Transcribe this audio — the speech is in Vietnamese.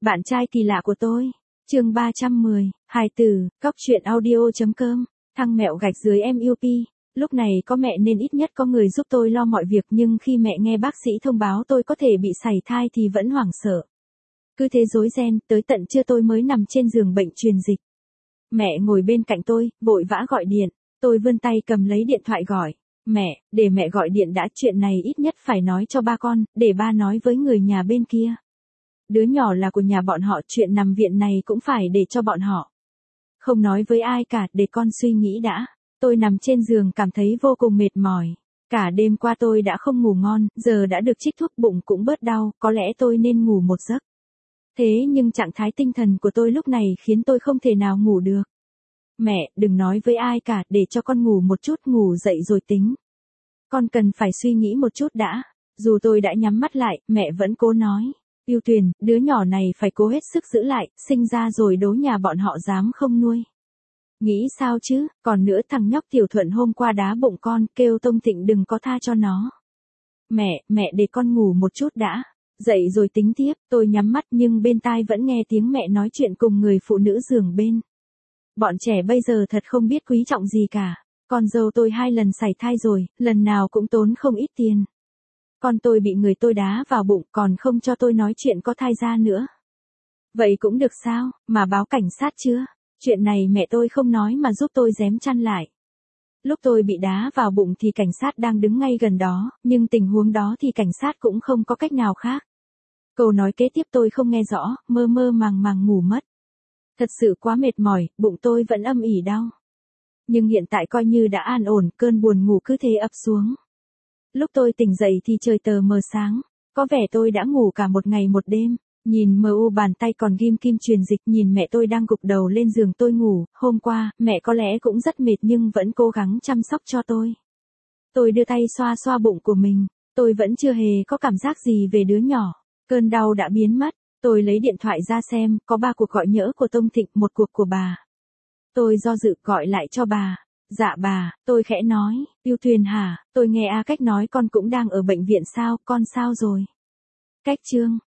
Bạn trai kỳ lạ của tôi. Chương 310, hài tử, Cóc truyện audio.com, thằng mẹo gạch dưới MUP. Lúc này có mẹ nên ít nhất có người giúp tôi lo mọi việc, nhưng khi mẹ nghe bác sĩ thông báo tôi có thể bị sảy thai thì vẫn hoảng sợ. Cứ thế rối ren, tới tận trưa tôi mới nằm trên giường bệnh truyền dịch. Mẹ ngồi bên cạnh tôi, vội vã gọi điện. Tôi vươn tay cầm lấy điện thoại gọi. Mẹ, để mẹ gọi điện đã, chuyện này ít nhất phải nói cho ba con, để ba nói với người nhà bên kia. Đứa nhỏ là của nhà bọn họ, chuyện nằm viện này cũng phải để cho bọn họ. Không nói với ai cả, để con suy nghĩ đã. Tôi nằm trên giường cảm thấy vô cùng mệt mỏi. Cả đêm qua tôi đã không ngủ ngon, giờ đã được trích thuốc bụng cũng bớt đau, có lẽ tôi nên ngủ một giấc. Thế nhưng trạng thái tinh thần của tôi lúc này khiến tôi không thể nào ngủ được. Mẹ, đừng nói với ai cả, để cho con ngủ một chút, ngủ dậy rồi tính. Con cần phải suy nghĩ một chút đã. Dù tôi đã nhắm mắt lại, mẹ vẫn cố nói. Yêu Tuyền, đứa nhỏ này phải cố hết sức giữ lại, sinh ra rồi đố nhà bọn họ dám không nuôi. Nghĩ sao chứ, còn nữa thằng nhóc Tiểu Thuận hôm qua đá bụng con, kêu Tông Thịnh đừng có tha cho nó. Mẹ để con ngủ một chút đã. Dậy rồi tính tiếp, tôi nhắm mắt nhưng bên tai vẫn nghe tiếng mẹ nói chuyện cùng người phụ nữ giường bên. Bọn trẻ bây giờ thật không biết quý trọng gì cả. Con dâu tôi 2 lần sảy thai rồi, lần nào cũng tốn không ít tiền. Con tôi bị người tôi đá vào bụng, còn không cho tôi nói chuyện có thai ra nữa. Vậy cũng được sao, mà báo cảnh sát chưa? Chuyện này mẹ tôi không nói mà giúp tôi giém chăn lại. Lúc tôi bị đá vào bụng thì cảnh sát đang đứng ngay gần đó, nhưng tình huống đó thì cảnh sát cũng không có cách nào khác. Câu nói kế tiếp tôi không nghe rõ, mơ mơ màng ngủ mất. Thật sự quá mệt mỏi, bụng tôi vẫn âm ỉ đau. Nhưng hiện tại coi như đã an ổn, cơn buồn ngủ cứ thế ập xuống. Lúc tôi tỉnh dậy thì trời tờ mờ sáng, có vẻ tôi đã ngủ cả một ngày một đêm. Nhìn MU bàn tay còn ghim kim truyền dịch, nhìn mẹ tôi đang gục đầu lên giường tôi ngủ. Hôm qua, mẹ có lẽ cũng rất mệt nhưng vẫn cố gắng chăm sóc cho tôi. Tôi đưa tay xoa xoa bụng của mình, tôi vẫn chưa hề có cảm giác gì về đứa nhỏ. Cơn đau đã biến mất, tôi lấy điện thoại ra xem, có 3 cuộc gọi nhỡ của Tông Thịnh, 1 cuộc của bà. Tôi do dự gọi lại cho bà. Dạ bà, tôi khẽ nói, Yêu Tuyền hả, tôi nghe Cách nói con cũng đang ở bệnh viện sao, con sao rồi? Cách Trương,